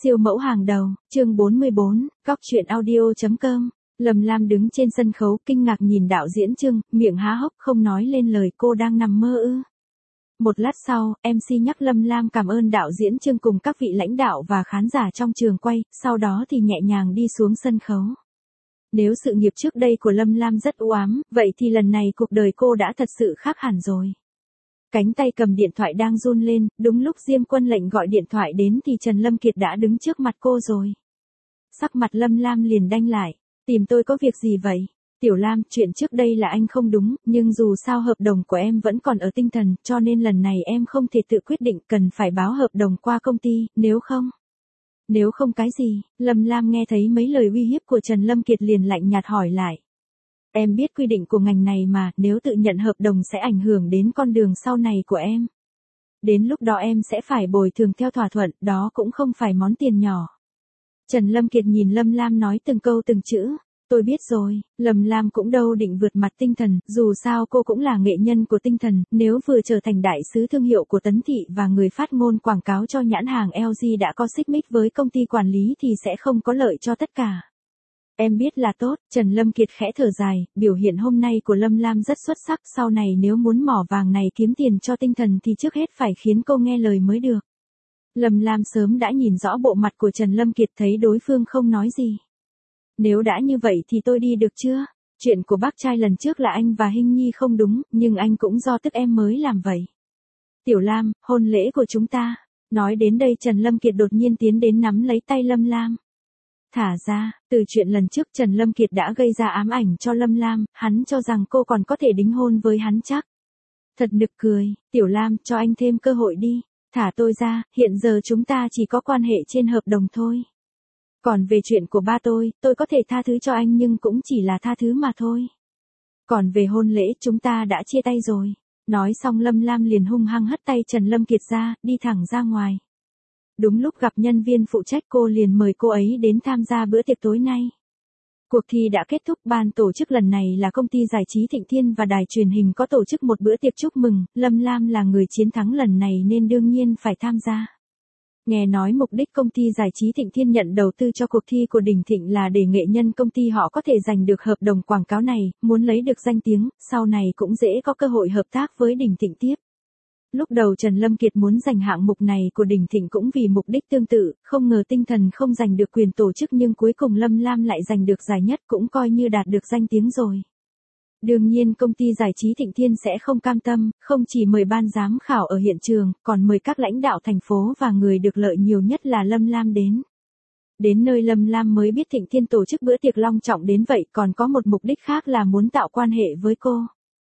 Siêu mẫu hàng đầu, chương 44, góc truyện audio.com. Lâm Lam đứng trên sân khấu kinh ngạc nhìn đạo diễn Trương, miệng há hốc không nói lên lời, cô đang nằm mơ ư. Một lát sau, MC nhắc Lâm Lam cảm ơn đạo diễn Trương cùng các vị lãnh đạo và khán giả trong trường quay, sau đó thì nhẹ nhàng đi xuống sân khấu. Nếu sự nghiệp trước đây của Lâm Lam rất u ám, vậy thì lần này cuộc đời cô đã thật sự khác hẳn rồi. Cánh tay cầm điện thoại đang run lên, đúng lúc Diêm Quân lệnh gọi điện thoại đến thì Trần Lâm Kiệt đã đứng trước mặt cô rồi. Sắc mặt Lâm Lam liền đanh lại, tìm tôi có việc gì vậy? Tiểu Lam, chuyện trước đây là anh không đúng, nhưng dù sao hợp đồng của em vẫn còn ở Tinh Thần, cho nên lần này em không thể tự quyết định, cần phải báo hợp đồng qua công ty, nếu không cái gì? Lâm Lam nghe thấy mấy lời uy hiếp của Trần Lâm Kiệt liền lạnh nhạt hỏi lại. Em biết quy định của ngành này mà, nếu tự nhận hợp đồng sẽ ảnh hưởng đến con đường sau này của em. Đến lúc đó em sẽ phải bồi thường theo thỏa thuận, đó cũng không phải món tiền nhỏ. Trần Lâm Kiệt nhìn Lâm Lam nói từng câu từng chữ. Tôi biết rồi, Lâm Lam cũng đâu định vượt mặt Tinh Thần, dù sao cô cũng là nghệ nhân của Tinh Thần, nếu vừa trở thành đại sứ thương hiệu của Tấn Thị và người phát ngôn quảng cáo cho nhãn hàng LG đã có xích mích với công ty quản lý thì sẽ không có lợi cho tất cả. Em biết là tốt, Trần Lâm Kiệt khẽ thở dài, biểu hiện hôm nay của Lâm Lam rất xuất sắc, sau này nếu muốn mỏ vàng này kiếm tiền cho Tinh Thần thì trước hết phải khiến cô nghe lời mới được. Lâm Lam sớm đã nhìn rõ bộ mặt của Trần Lâm Kiệt, thấy đối phương không nói gì. Nếu đã như vậy thì tôi đi được chưa? Chuyện của bác trai lần trước là anh và Hinh Nhi không đúng, nhưng anh cũng do tức em mới làm vậy. Tiểu Lam, hôn lễ của chúng ta. Nói đến đây Trần Lâm Kiệt đột nhiên tiến đến nắm lấy tay Lâm Lam. Thả ra, từ chuyện lần trước Trần Lâm Kiệt đã gây ra ám ảnh cho Lâm Lam, hắn cho rằng cô còn có thể đính hôn với hắn chắc. Thật nực cười, Tiểu Lam, cho anh thêm cơ hội đi. Thả tôi ra, hiện giờ chúng ta chỉ có quan hệ trên hợp đồng thôi. Còn về chuyện của ba tôi có thể tha thứ cho anh nhưng cũng chỉ là tha thứ mà thôi. Còn về hôn lễ chúng ta đã chia tay rồi. Nói xong Lâm Lam liền hung hăng hất tay Trần Lâm Kiệt ra, đi thẳng ra ngoài. Đúng lúc gặp nhân viên phụ trách cô liền mời cô ấy đến tham gia bữa tiệc tối nay. Cuộc thi đã kết thúc, ban tổ chức lần này là công ty giải trí Thịnh Thiên và đài truyền hình có tổ chức một bữa tiệc chúc mừng, Lâm Lam là người chiến thắng lần này nên đương nhiên phải tham gia. Nghe nói mục đích công ty giải trí Thịnh Thiên nhận đầu tư cho cuộc thi của Đình Thịnh là để nghệ nhân công ty họ có thể giành được hợp đồng quảng cáo này, muốn lấy được danh tiếng, sau này cũng dễ có cơ hội hợp tác với Đình Thịnh tiếp. Lúc đầu Trần Lâm Kiệt muốn giành hạng mục này của Đình Thịnh cũng vì mục đích tương tự, không ngờ Tinh Thần không giành được quyền tổ chức nhưng cuối cùng Lâm Lam lại giành được giải nhất, cũng coi như đạt được danh tiếng rồi. Đương nhiên công ty giải trí Thịnh Thiên sẽ không cam tâm, không chỉ mời ban giám khảo ở hiện trường, còn mời các lãnh đạo thành phố và người được lợi nhiều nhất là Lâm Lam đến. Đến nơi Lâm Lam mới biết Thịnh Thiên tổ chức bữa tiệc long trọng đến vậy, còn có một mục đích khác là muốn tạo quan hệ với cô.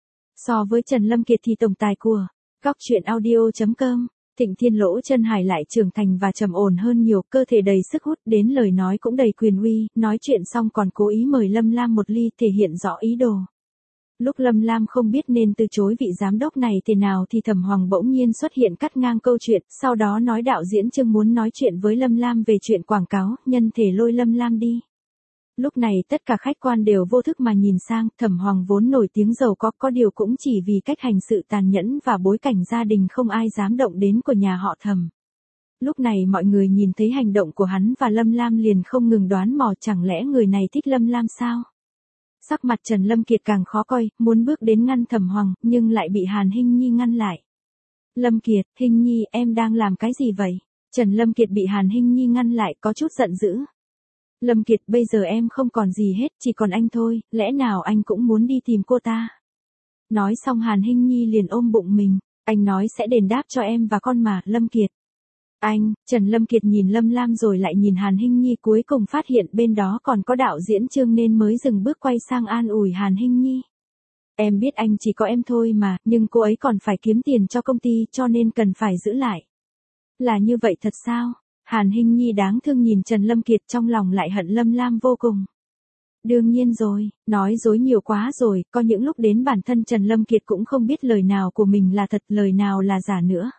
So với Trần Lâm Kiệt thì tổng tài của góc truyện audio.com, Thịnh Thiên Lỗ Chân Hải lại trưởng thành và trầm ổn hơn nhiều, cơ thể đầy sức hút, đến lời nói cũng đầy quyền uy, nói chuyện xong còn cố ý mời Lâm Lam một ly thể hiện rõ ý đồ. Lúc Lâm Lam không biết nên từ chối vị giám đốc này thế nào thì Thẩm Hoàng bỗng nhiên xuất hiện cắt ngang câu chuyện, sau đó nói đạo diễn Trương muốn nói chuyện với Lâm Lam về chuyện quảng cáo, nhân thể lôi Lâm Lam đi. Lúc này tất cả khách quan đều vô thức mà nhìn sang, Thẩm Hoàng vốn nổi tiếng giàu có điều cũng chỉ vì cách hành sự tàn nhẫn và bối cảnh gia đình không ai dám động đến của nhà họ Thẩm. Lúc này mọi người nhìn thấy hành động của hắn và Lâm Lam liền không ngừng đoán mò, chẳng lẽ người này thích Lâm Lam sao? Sắc mặt Trần Lâm Kiệt càng khó coi, muốn bước đến ngăn Thẩm Hoàng, nhưng lại bị Hàn Hinh Nhi ngăn lại. Lâm Kiệt, Hinh Nhi, em đang làm cái gì vậy? Trần Lâm Kiệt bị Hàn Hinh Nhi ngăn lại, có chút giận dữ. Lâm Kiệt, bây giờ em không còn gì hết, chỉ còn anh thôi, lẽ nào anh cũng muốn đi tìm cô ta? Nói xong Hàn Hinh Nhi liền ôm bụng mình, anh nói sẽ đền đáp cho em và con mà, Lâm Kiệt. Anh, Trần Lâm Kiệt nhìn Lâm Lam rồi lại nhìn Hàn Hinh Nhi, cuối cùng phát hiện bên đó còn có đạo diễn Trương nên mới dừng bước quay sang an ủi Hàn Hinh Nhi. Em biết anh chỉ có em thôi mà, nhưng cô ấy còn phải kiếm tiền cho công ty cho nên cần phải giữ lại. Là như vậy thật sao? Hàn Hinh Nhi đáng thương nhìn Trần Lâm Kiệt, trong lòng lại hận Lâm Lam vô cùng. Đương nhiên rồi, nói dối nhiều quá rồi, có những lúc đến bản thân Trần Lâm Kiệt cũng không biết lời nào của mình là thật, lời nào là giả nữa.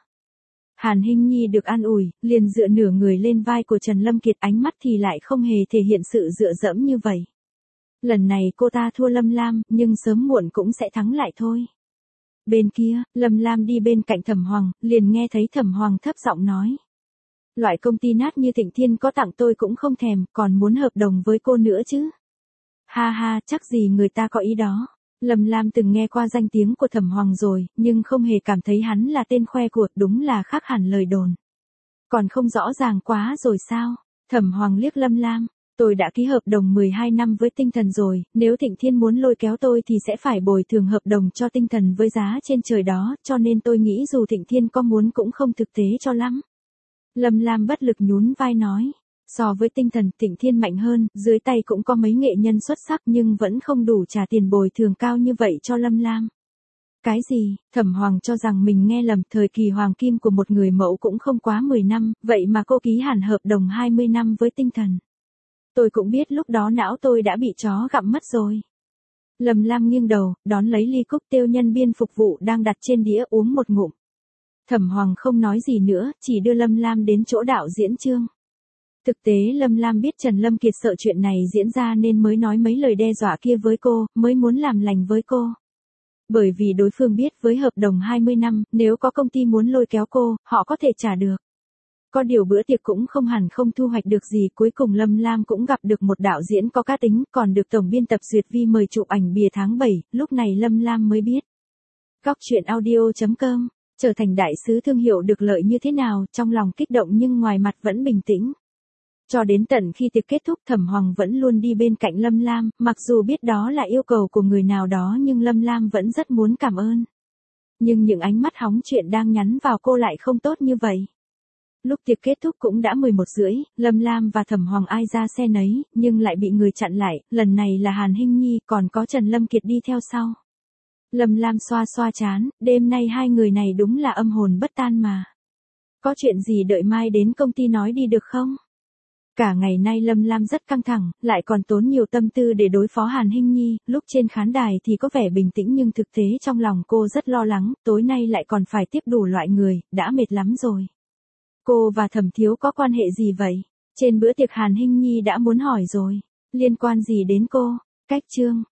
Hàn Hinh Nhi được an ủi, liền dựa nửa người lên vai của Trần Lâm Kiệt, ánh mắt thì lại không hề thể hiện sự dựa dẫm như vậy. Lần này cô ta thua Lâm Lam, nhưng sớm muộn cũng sẽ thắng lại thôi. Bên kia, Lâm Lam đi bên cạnh Thẩm Hoàng, liền nghe thấy Thẩm Hoàng thấp giọng nói. Loại công ty nát như Thịnh Thiên có tặng tôi cũng không thèm, còn muốn hợp đồng với cô nữa chứ. Ha ha, chắc gì người ta có ý đó. Lâm Lam từng nghe qua danh tiếng của Thẩm Hoàng rồi, nhưng không hề cảm thấy hắn là tên khoe của, đúng là khác hẳn lời đồn. Còn không rõ ràng quá rồi sao? Thẩm Hoàng liếc Lâm Lam, tôi đã ký hợp đồng 12 năm với Tinh Thần rồi, nếu Thịnh Thiên muốn lôi kéo tôi thì sẽ phải bồi thường hợp đồng cho Tinh Thần với giá trên trời đó, cho nên tôi nghĩ dù Thịnh Thiên có muốn cũng không thực tế cho lắm. Lâm Lam bất lực nhún vai nói, so với Tinh Thần, Thịnh Thiên mạnh hơn, dưới tay cũng có mấy nghệ nhân xuất sắc nhưng vẫn không đủ trả tiền bồi thường cao như vậy cho Lâm Lam. Cái gì? Thẩm Hoàng cho rằng mình nghe lầm, thời kỳ hoàng kim của một người mẫu cũng không quá 10 năm, vậy mà cô ký hẳn hợp đồng 20 năm với Tinh Thần. Tôi cũng biết lúc đó não tôi đã bị chó gặm mất rồi. Lâm Lam nghiêng đầu, đón lấy ly cốc tiêu nhân viên phục vụ đang đặt trên đĩa uống một ngụm. Thẩm Hoàng không nói gì nữa, chỉ đưa Lâm Lam đến chỗ đạo diễn Trương. Thực tế Lâm Lam biết Trần Lâm Kiệt sợ chuyện này diễn ra nên mới nói mấy lời đe dọa kia với cô, mới muốn làm lành với cô. Bởi vì đối phương biết với hợp đồng 20 năm, nếu có công ty muốn lôi kéo cô, họ có thể trả được. Có điều bữa tiệc cũng không hẳn không thu hoạch được gì, cuối cùng Lâm Lam cũng gặp được một đạo diễn có cá tính, còn được tổng biên tập Duyệt Vi mời chụp ảnh bìa tháng 7, lúc này Lâm Lam mới biết. Góc truyện audio.com, trở thành đại sứ thương hiệu được lợi như thế nào, trong lòng kích động nhưng ngoài mặt vẫn bình tĩnh. Cho đến tận khi tiệc kết thúc Thẩm Hoàng vẫn luôn đi bên cạnh Lâm Lam, mặc dù biết đó là yêu cầu của người nào đó nhưng Lâm Lam vẫn rất muốn cảm ơn. Nhưng những ánh mắt hóng chuyện đang nhắn vào cô lại không tốt như vậy. Lúc tiệc kết thúc cũng đã 11:30, Lâm Lam và Thẩm Hoàng ai ra xe nấy, nhưng lại bị người chặn lại, lần này là Hàn Hinh Nhi còn có Trần Lâm Kiệt đi theo sau. Lâm Lam xoa xoa trán, đêm nay hai người này đúng là âm hồn bất tan mà. Có chuyện gì đợi mai đến công ty nói đi được không? Cả ngày nay Lâm Lam rất căng thẳng, lại còn tốn nhiều tâm tư để đối phó Hàn Hinh Nhi, lúc trên khán đài thì có vẻ bình tĩnh nhưng thực tế trong lòng cô rất lo lắng, tối nay lại còn phải tiếp đủ loại người, đã mệt lắm rồi. Cô và Thẩm Thiếu có quan hệ gì vậy? Trên bữa tiệc Hàn Hinh Nhi đã muốn hỏi rồi. Liên quan gì đến cô? Cách Trương,